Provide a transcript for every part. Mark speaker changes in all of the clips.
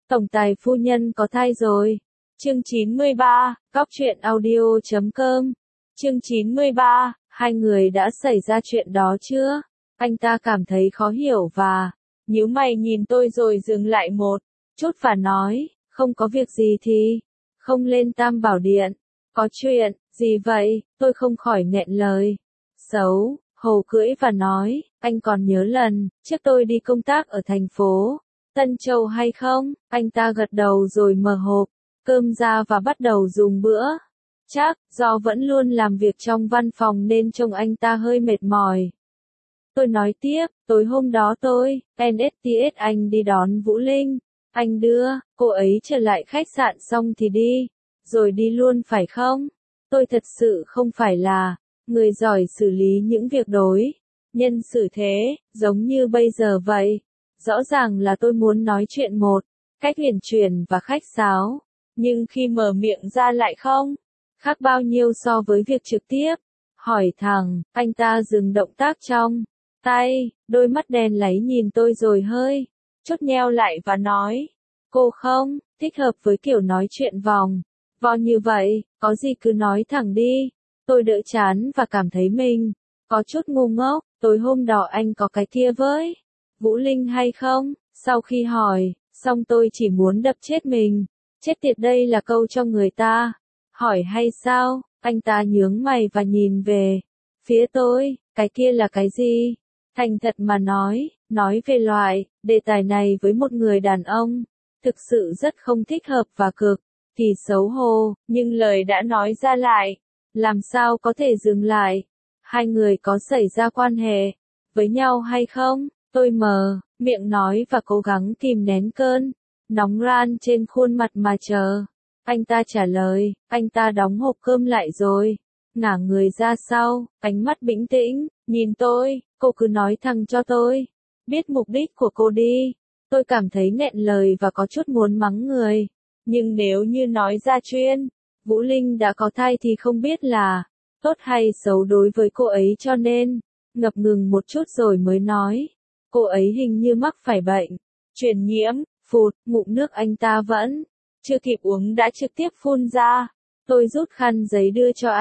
Speaker 1: Tổng tài phu nhân có thai rồi. Chương 93, Cóc truyện audio.com. Chương 93, hai người đã xảy ra chuyện đó chưa? Anh ta cảm thấy khó hiểu và nhíu mày nhìn tôi rồi dừng lại một chút và nói, không có việc gì thì không lên Tam Bảo Điện. Có chuyện gì vậy? Tôi không khỏi nghẹn lời. Xấu hổ cưỡi và nói, anh còn nhớ lần trước tôi đi công tác ở thành phố Tân Châu hay không? Anh ta gật đầu rồi mở hộp cơm ra và bắt đầu dùng bữa. Chắc do vẫn luôn làm việc trong văn phòng nên trông anh ta hơi mệt mỏi. Tôi nói tiếp, tối hôm đó tôi, NSTS anh đi đón Vũ Linh. Anh đưa cô ấy trở lại khách sạn xong thì đi. Rồi đi luôn phải không? Tôi thật sự không phải là người giỏi xử lý những việc đối nhân xử thế, giống như bây giờ vậy. Rõ ràng là tôi muốn nói chuyện một cách huyền chuyển và khách sáo. Nhưng khi mở miệng ra lại không khác bao nhiêu so với việc trực tiếp hỏi thẳng, anh ta dừng động tác trong tay, đôi mắt đen láy nhìn tôi rồi hơi chốt nheo lại và nói, cô không thích hợp với kiểu nói chuyện vòng vo như vậy, có gì cứ nói thẳng đi. Tôi đỡ chán và cảm thấy mình có chút ngu ngốc. Tối hôm đó anh có cái kia với Vũ Linh hay không? Sau khi hỏi xong tôi chỉ muốn đập chết mình. Chết tiệt, đây là câu cho người ta hỏi hay sao? Anh ta nhướng mày và nhìn về phía tôi, cái kia là cái gì? Thành thật mà nói về loại đề tài này với một người đàn ông, thực sự rất không thích hợp và cực kỳ xấu hổ, nhưng lời đã nói ra lại, làm sao có thể dừng lại? Hai người có xảy ra quan hệ với nhau hay không? Tôi mở miệng nói và cố gắng kìm nén cơn nóng ran trên khuôn mặt mà chờ anh ta trả lời. Anh ta đóng hộp cơm lại rồi ngả người ra sau, ánh mắt bình tĩnh nhìn tôi. Cô cứ nói thẳng cho tôi biết mục đích của cô đi. Tôi cảm thấy nghẹn lời và có chút muốn mắng người, nhưng nếu như nói ra chuyện Vũ Linh đã có thai thì không biết là tốt hay xấu đối với cô ấy, cho nên ngập ngừng một chút rồi mới nói, cô ấy hình như mắc phải bệnh truyền nhiễm. Phụt, ngụm nước anh ta vẫn chưa kịp uống đã trực tiếp phun ra. Tôi rút khăn giấy đưa cho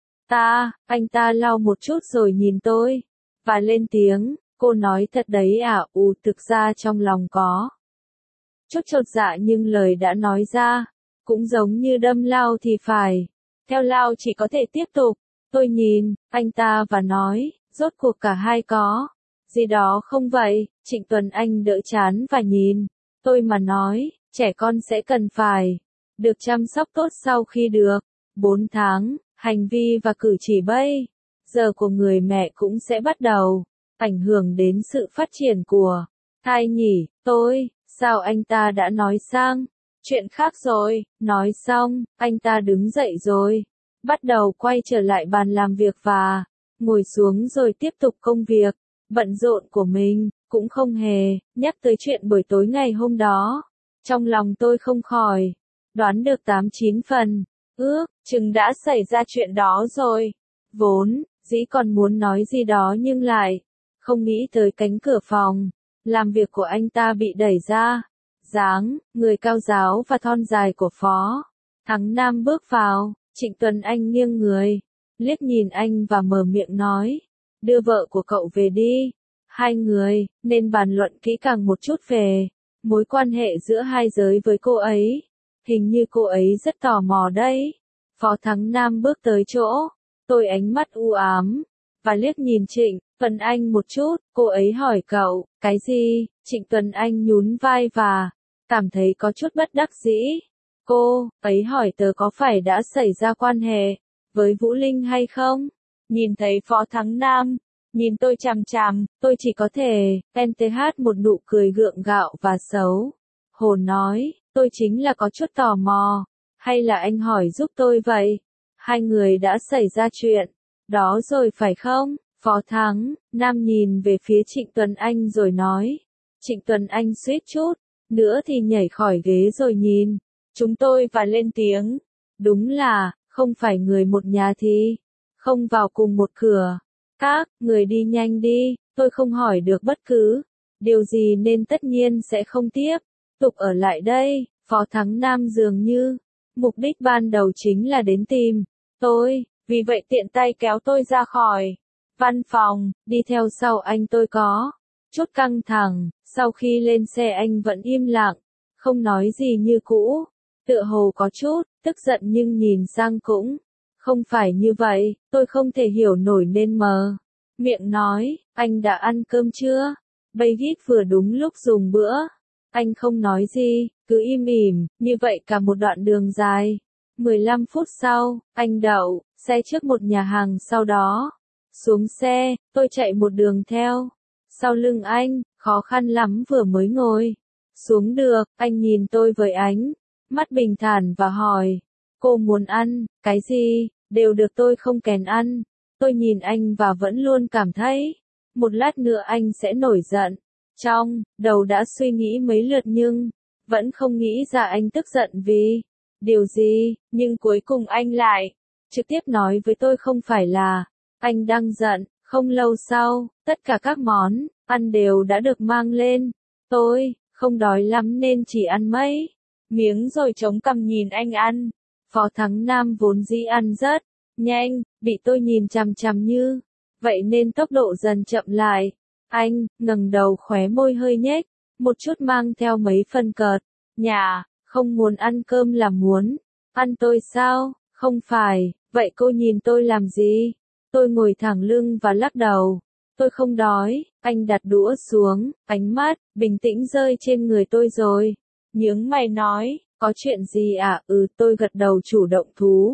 Speaker 1: anh ta lau một chút rồi nhìn tôi và lên tiếng, cô nói thật đấy à? Thực ra trong lòng có chút chột dạ nhưng lời đã nói ra cũng giống như đâm lao thì phải theo lao, chỉ có thể tiếp tục. Tôi nhìn anh ta và nói, rốt cuộc cả hai có gì đó không vậy? Trịnh Tuấn Anh đỡ chán và nhìn tôi mà nói, trẻ con sẽ cần phải được chăm sóc tốt sau khi được 4 tháng, hành vi và cử chỉ bây giờ của người mẹ cũng sẽ bắt đầu ảnh hưởng đến sự phát triển của thai nhỉ. Sao anh ta đã nói sang chuyện khác rồi? Nói xong, anh ta đứng dậy rồi bắt đầu quay trở lại bàn làm việc và ngồi xuống rồi tiếp tục công việc bận rộn của mình, cũng không hề nhắc tới chuyện buổi tối ngày hôm đó. Trong lòng tôi không khỏi đoán được 8-9 phần, chừng đã xảy ra chuyện đó rồi. Vốn dĩ còn muốn nói gì đó nhưng lại không nghĩ tới cánh cửa phòng làm việc của anh ta bị đẩy ra. Dáng người cao ráo và thon dài của Phó Thắng Nam bước vào. Trịnh Tuấn Anh nghiêng người liếc nhìn anh và mở miệng nói, đưa vợ của cậu về đi. Hai người nên bàn luận kỹ càng một chút về mối quan hệ giữa hai giới với cô ấy. Hình như cô ấy rất tò mò đấy. Phó Thắng Nam bước tới chỗ tôi, ánh mắt u ám và liếc nhìn Trịnh Tuấn Anh một chút. Cô ấy hỏi cậu cái gì? Trịnh Tuấn Anh nhún vai và cảm thấy có chút bất đắc dĩ. Cô ấy hỏi tớ có phải đã xảy ra quan hệ với Vũ Linh hay không? Nhìn thấy Phó Thắng Nam nhìn tôi chằm chằm, tôi chỉ có thể NTH một nụ cười gượng gạo và xấu hổ nói, tôi chính là có chút tò mò. Hay là anh hỏi giúp tôi vậy? Hai người đã xảy ra chuyện đó rồi phải không? Phó Thắng Nam nhìn về phía Trịnh Tuấn Anh rồi nói. Trịnh Tuấn Anh suýt chút nữa thì nhảy khỏi ghế rồi nhìn chúng tôi và lên tiếng, đúng là không phải người một nhà thì không vào cùng một cửa. Các người đi nhanh đi. Tôi không hỏi được bất cứ điều gì nên tất nhiên sẽ không tiếp tục ở lại đây, Phó Thắng Nam dường như, mục đích ban đầu chính là đến tìm tôi, vì vậy tiện tay kéo tôi ra khỏi văn phòng, đi theo sau anh tôi có chút căng thẳng, sau khi lên xe anh vẫn im lặng, không nói gì như cũ, tựa hồ có chút tức giận nhưng nhìn sang cũng không phải như vậy, tôi không thể hiểu nổi nên mờ miệng nói, anh đã ăn cơm chưa? Bagit vừa đúng lúc dùng bữa. Anh không nói gì, cứ im ỉm, như vậy cả một đoạn đường dài. 15 phút sau, anh đậu xe trước một nhà hàng sau đó. Xuống xe, tôi chạy một đường theo. Sau lưng anh, khó khăn lắm vừa mới ngồi. Xuống được, anh nhìn tôi với ánh mắt bình thản và hỏi. Cô muốn ăn, cái gì, đều được tôi không kén ăn. Tôi nhìn anh và vẫn luôn cảm thấy, một lát nữa anh sẽ nổi giận. Trong đầu đã suy nghĩ mấy lượt nhưng vẫn không nghĩ ra anh tức giận vì điều gì, nhưng cuối cùng anh lại trực tiếp nói với tôi không phải là anh đang giận. Không lâu sau, tất cả các món ăn đều đã được mang lên. Tôi không đói lắm nên chỉ ăn mấy miếng rồi chống cằm nhìn anh ăn. Phó Thắng Nam vốn dĩ ăn rất nhanh, bị tôi nhìn chằm chằm như vậy nên tốc độ dần chậm lại. Anh ngẩng đầu, khóe môi hơi nhếch, một chút mang theo mấy phần cợt nhả, không muốn ăn cơm là muốn ăn tôi sao? Không phải, vậy cô nhìn tôi làm gì? Tôi ngồi thẳng lưng và lắc đầu. Tôi không đói. Anh đặt đũa xuống, ánh mắt bình tĩnh rơi trên người tôi rồi nhướng mày nói, có chuyện gì à? Tôi gật đầu chủ động thú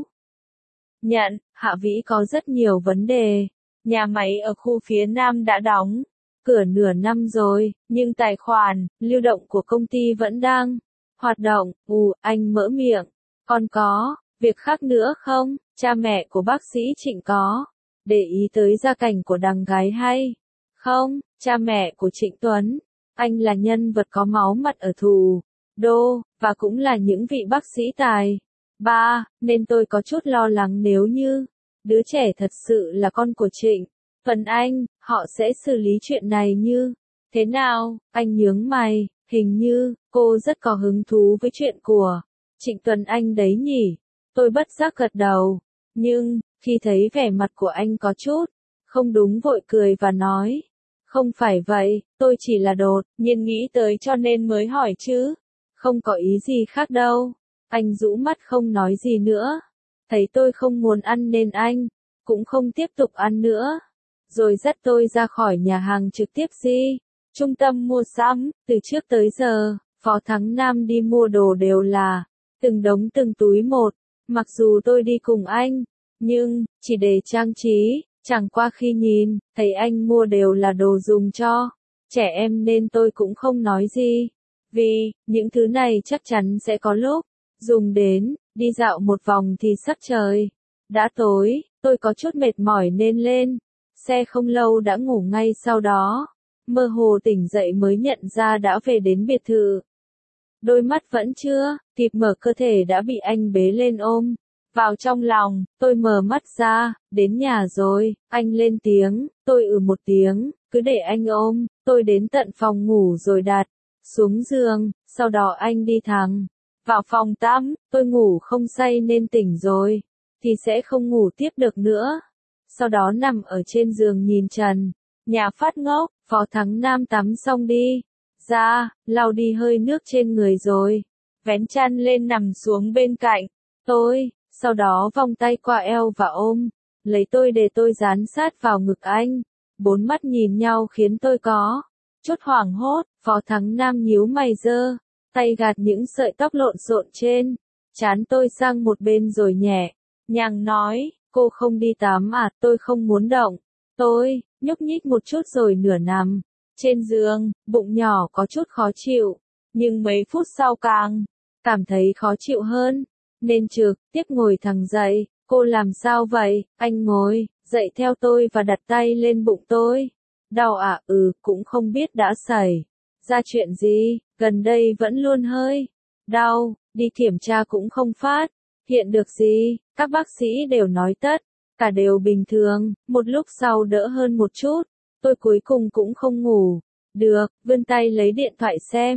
Speaker 1: nhận, Hạ Vĩ có rất nhiều vấn đề. Nhà máy ở khu phía Nam đã đóng cửa nửa năm rồi, nhưng tài khoản lưu động của công ty vẫn đang hoạt động. Anh mở miệng. Còn có việc khác nữa không? Cha mẹ của bác sĩ Trịnh có để ý tới gia cảnh của đằng gái hay không? Cha mẹ của Trịnh Tuấn, anh là nhân vật có máu mặt ở thủ đô, và cũng là những vị bác sĩ tài ba, nên tôi có chút lo lắng nếu như đứa trẻ thật sự là con của Trịnh Tuấn Anh, họ sẽ xử lý chuyện này như thế nào? Anh nhướng mày, hình như cô rất có hứng thú với chuyện của Trịnh Tuấn Anh đấy nhỉ? Tôi bất giác gật đầu, nhưng khi thấy vẻ mặt của anh có chút không đúng vội cười và nói, không phải vậy, tôi chỉ là đột nhiên nghĩ tới cho nên mới hỏi chứ, không có ý gì khác đâu. Anh rũ mắt không nói gì nữa. Thấy tôi không muốn ăn nên anh cũng không tiếp tục ăn nữa, rồi dắt tôi ra khỏi nhà hàng trực tiếp đi trung tâm mua sắm. Từ trước tới giờ, Phó Thắng Nam đi mua đồ đều là từng đống từng túi một, mặc dù tôi đi cùng anh, nhưng chỉ để trang trí. Chẳng qua khi nhìn thấy anh mua đều là đồ dùng cho trẻ em nên tôi cũng không nói gì, vì những thứ này chắc chắn sẽ có lúc dùng đến. Đi dạo một vòng thì sắc trời đã tối, tôi có chút mệt mỏi nên lên xe không lâu đã ngủ ngay sau đó. Mơ hồ tỉnh dậy mới nhận ra đã về đến biệt thự. Đôi mắt vẫn chưa kịp mở, cơ thể đã bị anh bế lên ôm vào trong lòng. Tôi mở mắt ra, đến nhà rồi. Anh lên tiếng, tôi một tiếng, cứ để anh ôm. Tôi đến tận phòng ngủ rồi đặt xuống giường, sau đó anh đi thẳng vào phòng tắm. Tôi ngủ không say nên tỉnh rồi thì sẽ không ngủ tiếp được nữa. Sau đó nằm ở trên giường nhìn trần nhà phát ngốc. Phó Thắng Nam tắm xong đi ra, lau đi hơi nước trên người rồi vén chăn lên nằm xuống bên cạnh tôi, sau đó vòng tay qua eo và ôm lấy tôi để tôi dán sát vào ngực anh. Bốn mắt nhìn nhau khiến tôi có chút hoảng hốt. Phó Thắng Nam nhíu mày, giơ tay gạt những sợi tóc lộn xộn trên trán tôi sang một bên rồi nhẹ nhàng nói, cô không đi tắm à? Tôi không muốn động. Tôi nhúc nhích một chút rồi nửa nằm trên giường, bụng nhỏ có chút khó chịu, nhưng mấy phút sau càng cảm thấy khó chịu hơn, nên trực tiếp ngồi thẳng dậy. Cô làm sao vậy? Anh ngồi dậy theo tôi và đặt tay lên bụng tôi. Đau à? Cũng không biết đã xảy ra chuyện gì, gần đây vẫn luôn hơi đau, đi kiểm tra cũng không phát hiện được gì, các bác sĩ đều nói tất cả đều bình thường. Một lúc sau đỡ hơn một chút, tôi cuối cùng cũng không ngủ được, vươn tay lấy điện thoại xem,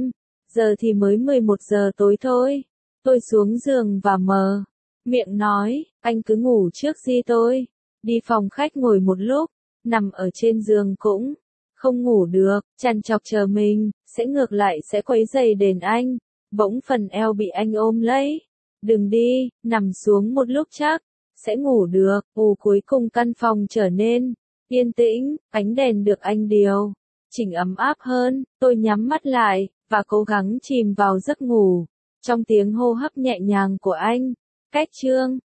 Speaker 1: giờ thì mới 11 giờ tối thôi. Tôi xuống giường và mở miệng nói, anh cứ ngủ trước đi tôi. Đi phòng khách ngồi một lúc, nằm ở trên giường cũng không ngủ được, trằn trọc chờ mình, sẽ ngược lại sẽ quấy rầy đến anh. Bỗng phần eo bị anh ôm lấy. Đừng đi, nằm xuống một lúc chắc sẽ ngủ được. Cuối cùng căn phòng trở nên yên tĩnh, ánh đèn được anh điều chỉnh ấm áp hơn. Tôi nhắm mắt lại và cố gắng chìm vào giấc ngủ trong tiếng hô hấp nhẹ nhàng của anh. Cách chương